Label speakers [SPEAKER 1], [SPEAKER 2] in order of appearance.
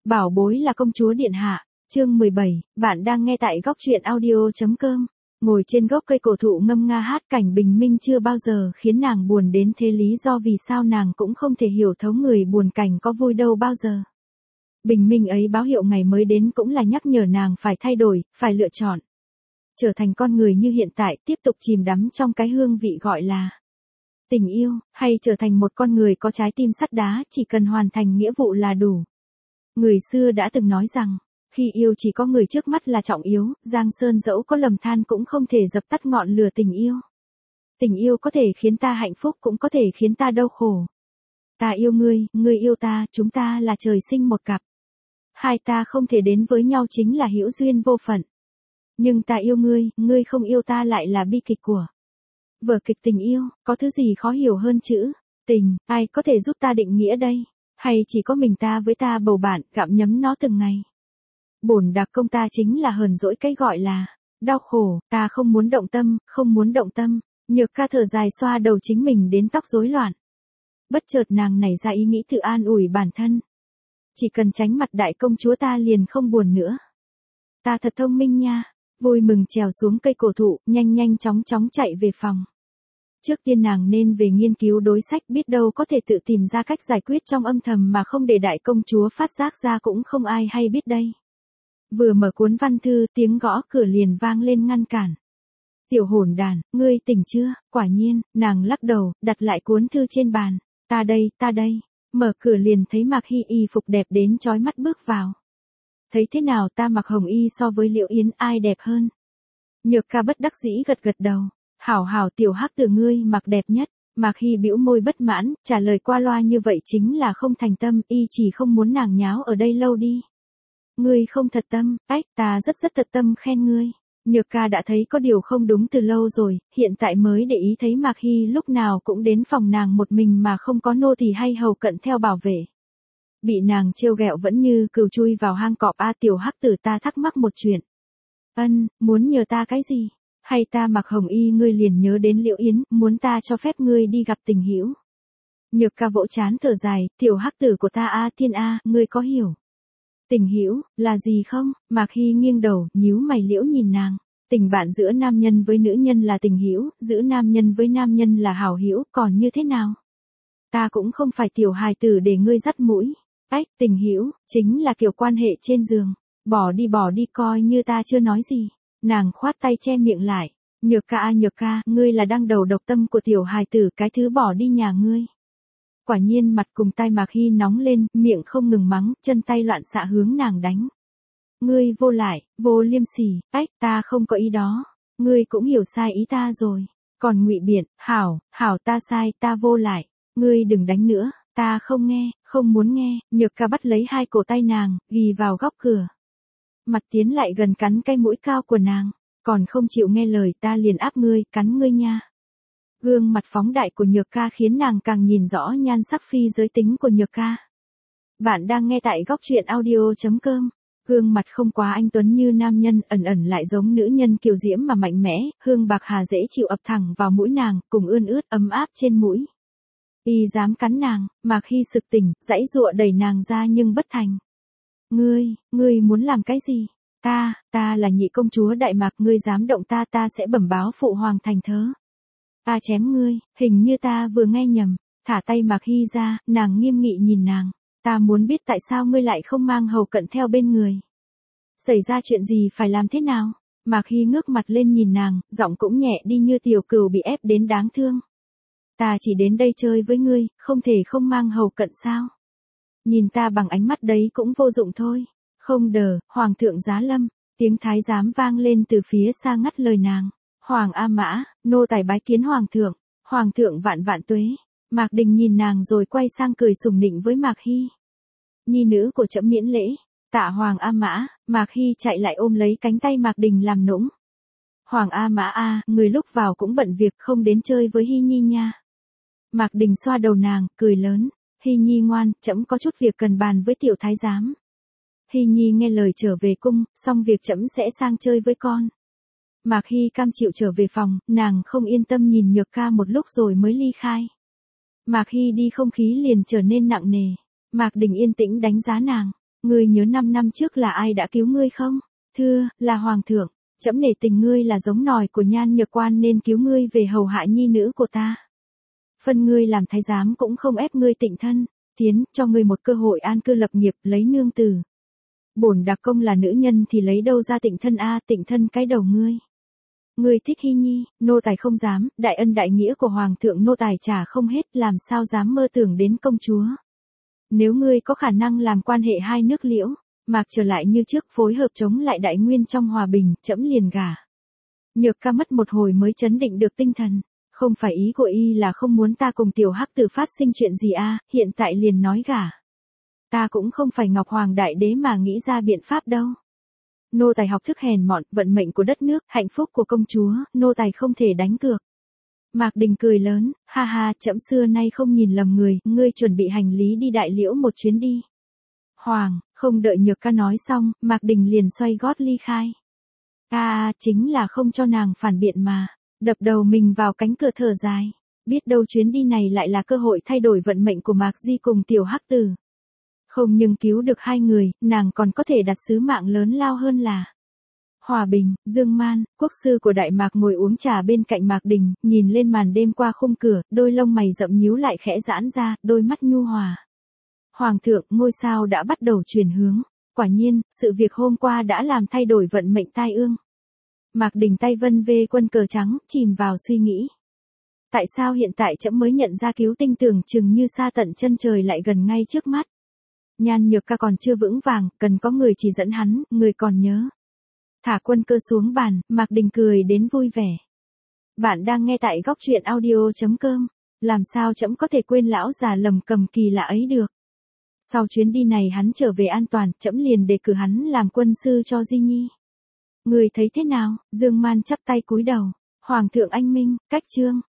[SPEAKER 1] Bảo bối là công chúa điện hạ, chương 17, bạn đang nghe tại góc truyện audio.com. Ngồi trên gốc cây cổ thụ ngâm nga hát cảnh bình minh chưa bao giờ khiến nàng buồn đến thế, lý do vì sao nàng cũng không thể hiểu thấu người buồn cảnh có vui đâu bao giờ. Bình minh ấy báo hiệu ngày mới đến, cũng là nhắc nhở nàng phải thay đổi, phải lựa chọn. Trở thành con người như hiện tại, tiếp tục chìm đắm trong cái hương vị gọi là tình yêu, hay trở thành một con người có trái tim sắt đá, chỉ cần hoàn thành nghĩa vụ là đủ. Người xưa đã từng nói rằng, khi yêu chỉ có người trước mắt là trọng yếu, giang sơn dẫu có lầm than cũng không thể dập tắt ngọn lửa tình yêu. Tình yêu có thể khiến ta hạnh phúc, cũng có thể khiến ta đau khổ. Ta yêu ngươi, ngươi yêu ta, chúng ta là trời sinh một cặp. Hai ta không thể đến với nhau chính là hữu duyên vô phận. Nhưng ta yêu ngươi, ngươi không yêu ta lại là bi kịch của vở kịch tình yêu. Có thứ gì khó hiểu hơn chữ tình? Ai có thể giúp ta định nghĩa đây? Hay chỉ có mình ta với ta bầu bạn, gặm nhấm nó từng ngày? Bổn đặc công ta chính là hờn dỗi cái gọi là đau khổ. Ta không muốn động tâm, không muốn động tâm. Nhược ca thở dài xoa đầu chính mình đến tóc rối loạn. Bất chợt nàng nảy ra ý nghĩ tự an ủi bản thân. Chỉ cần tránh mặt đại công chúa ta liền không buồn nữa. Ta thật thông minh nha. Vui mừng trèo xuống cây cổ thụ, nhanh chóng chạy về phòng. Trước tiên nàng nên về nghiên cứu đối sách, biết đâu có thể tự tìm ra cách giải quyết trong âm thầm mà không để đại công chúa phát giác ra, cũng không ai hay biết đây. Vừa mở cuốn văn thư, tiếng gõ cửa liền vang lên ngăn cản. Tiểu hỗn đàn, ngươi tỉnh chưa? Quả nhiên, nàng lắc đầu, đặt lại cuốn thư trên bàn. Ta đây. Mở cửa liền thấy Mạc Hy y phục đẹp đến chói mắt bước vào. Thấy thế nào, ta mặc hồng y so với Liễu Yến ai đẹp hơn? Nhược ca bất đắc dĩ gật đầu. Hảo tiểu hắc tử, ngươi mặc đẹp nhất. Mạc Hy bĩu môi bất mãn, trả lời qua loa như vậy chính là không thành tâm, y chỉ không muốn nàng nháo ở đây lâu đi. Ngươi không thật tâm? Ta rất thật tâm khen ngươi. Nhược ca đã thấy có điều không đúng từ lâu rồi, hiện tại mới để ý thấy Mạc Hy lúc nào cũng đến phòng nàng một mình mà không có nô tỳ hay hầu cận theo bảo vệ. Bị nàng trêu ghẹo vẫn như cừu chui vào hang cọp. Tiểu hắc tử, ta thắc mắc một chuyện. Muốn nhờ ta cái gì? Hay ta mặc hồng y ngươi liền nhớ đến Liễu Yến, muốn ta cho phép ngươi đi gặp tình hữu? Nhược ca vỗ trán thở dài, tiểu hắc tử của ta thiên ngươi có hiểu tình hữu là gì không? Mạc Hy nghiêng đầu, nhíu mày liễu nhìn nàng. Tình bạn giữa nam nhân với nữ nhân là tình hữu, giữa nam nhân với nam nhân là hảo hữu, còn như thế nào? Ta cũng không phải tiểu hài tử để ngươi dắt mũi. Tình hữu chính là kiểu quan hệ trên giường. Bỏ đi, coi như ta chưa nói gì. Nàng khoát tay che miệng lại. Nhược ca, ngươi là đang đầu độc tâm của tiểu hài tử, cái thứ bỏ đi nhà ngươi. Quả nhiên mặt cùng tai Mạc Hy nóng lên, miệng không ngừng mắng, chân tay loạn xạ hướng nàng đánh. Ngươi vô lại, vô liêm sỉ. Ta không có ý đó. Ngươi cũng hiểu sai ý ta rồi. Còn ngụy biện, hảo, ta sai, ta vô lại. Ngươi đừng đánh nữa, ta không nghe, không muốn nghe. Nhược ca bắt lấy hai cổ tay nàng, ghì vào góc cửa. Mặt tiến lại gần cắn cái mũi cao của nàng. Còn không chịu nghe lời, ta liền áp ngươi, cắn ngươi nha. Gương mặt phóng đại của Nhược ca khiến nàng càng nhìn rõ nhan sắc phi giới tính của Nhược ca. Bạn đang nghe tại góc truyện audio.com. Gương mặt không quá anh tuấn như nam nhân, ẩn lại giống nữ nhân kiều diễm mà mạnh mẽ, hương bạc hà dễ chịu ập thẳng vào mũi nàng, cùng ươn ướt ấm áp trên mũi. Y dám cắn nàng, Mạc Hy sực tỉnh, giãy giụa đẩy nàng ra nhưng bất thành. Ngươi muốn làm cái gì? Ta là nhị công chúa Đại Mạc, ngươi dám động ta sẽ bẩm báo phụ hoàng thành thớ. Ta chém ngươi, hình như ta vừa nghe nhầm. Thả tay Mạc Hy ra, nàng nghiêm nghị nhìn nàng. Ta muốn biết tại sao ngươi lại không mang hầu cận theo bên người. Xảy ra chuyện gì, phải làm thế nào? Mạc Hy ngước mặt lên nhìn nàng, giọng cũng nhẹ đi như tiểu cừu bị ép đến đáng thương. Ta chỉ đến đây chơi với ngươi, không thể không mang hầu cận sao? Nhìn ta bằng ánh mắt đấy cũng vô dụng thôi. Không đờ, hoàng thượng giá lâm. Tiếng thái giám vang lên từ phía xa ngắt lời nàng. Hoàng A Mã, nô tài bái kiến hoàng thượng. Hoàng thượng vạn tuế. Mạc Đình nhìn nàng rồi quay sang cười sùng nịnh với Mạc Hy. Nhi nữ của trẫm miễn lễ. Tạ Hoàng A Mã. Mạc Hy chạy lại ôm lấy cánh tay Mạc Đình làm nũng. Hoàng A Mã người lúc vào cũng bận việc, không đến chơi với Hy Nhi nha. Mạc Đình xoa đầu nàng, cười lớn. Hy Nhi ngoan, trẫm có chút việc cần bàn với tiểu thái giám. Hy Nhi nghe lời trở về cung, xong việc trẫm sẽ sang chơi với con. Mạc Hy cam chịu trở về phòng, nàng không yên tâm nhìn Nhược ca một lúc rồi mới ly khai. Mạc Hy đi không khí liền trở nên nặng nề. Mạc Đình yên tĩnh đánh giá nàng. Ngươi nhớ 5 năm trước là ai đã cứu ngươi không? Thưa, là hoàng thượng. Trẫm nể tình ngươi là giống nòi của Nhan Nhược Quan nên cứu ngươi về hầu hạ nhi nữ của ta. Phân ngươi làm thái giám cũng không ép ngươi tịnh thân, tiến cho ngươi một cơ hội an cư lập nghiệp, lấy nương tử. Bổn đặc công là nữ nhân thì lấy đâu ra tịnh thân a, tịnh thân cái đầu ngươi. Ngươi thích Hy Nhi, nô tài không dám, đại ân đại nghĩa của hoàng thượng nô tài trả không hết, làm sao dám mơ tưởng đến công chúa. Nếu ngươi có khả năng làm quan hệ hai nước Liễu, Mạc trở lại như trước phối hợp chống lại đại nguyên trong hòa bình, trẫm liền gả. Nhược ca mất một hồi mới trấn định được tinh thần. Không phải ý của y là không muốn ta cùng tiểu hắc tử phát sinh chuyện gì a, hiện tại liền nói gả. Ta cũng không phải Ngọc Hoàng đại đế mà nghĩ ra biện pháp đâu. Nô tài học thức hèn mọn, vận mệnh của đất nước, hạnh phúc của công chúa, nô tài không thể đánh cược. Mạc Đình cười lớn, ha ha, trẫm xưa nay không nhìn lầm người, ngươi chuẩn bị hành lý đi Đại Liễu một chuyến đi. Hoàng, không đợi Nhược ca nói xong, Mạc Đình liền xoay gót ly khai. Chính là không cho nàng phản biện mà, đập đầu mình vào cánh cửa thở dài. Biết đâu chuyến đi này lại là cơ hội thay đổi vận mệnh của Mạc Di cùng tiểu hắc tử. Không nhưng cứu được hai người, nàng còn có thể đặt sứ mạng lớn lao hơn là hòa bình. Dương Man, quốc sư của Đại Mạc ngồi uống trà bên cạnh Mạc Đình, nhìn lên màn đêm qua khung cửa, đôi lông mày rậm nhíu lại khẽ giãn ra, đôi mắt nhu hòa. Hoàng thượng, ngôi sao đã bắt đầu chuyển hướng. Quả nhiên, sự việc hôm qua đã làm thay đổi vận mệnh tai ương. Mạc Đình tay vân vê quân cờ trắng, chìm vào suy nghĩ. Tại sao hiện tại trẫm mới nhận ra cứu tinh tưởng chừng như xa tận chân trời lại gần ngay trước mắt. Nhan Nhược ca còn chưa vững vàng, cần có người chỉ dẫn hắn, người còn nhớ. Thả quân cơ xuống bàn, Mạc Đình cười đến vui vẻ. Bạn đang nghe tại góc truyện audio.com. Làm sao trẫm có thể quên lão già lầm cầm kỳ lạ ấy được. Sau chuyến đi này hắn trở về an toàn, trẫm liền đề cử hắn làm quân sư cho Di Nhi. Người thấy thế nào? Dương Man chắp tay cúi đầu. Hoàng thượng anh minh, cách chương.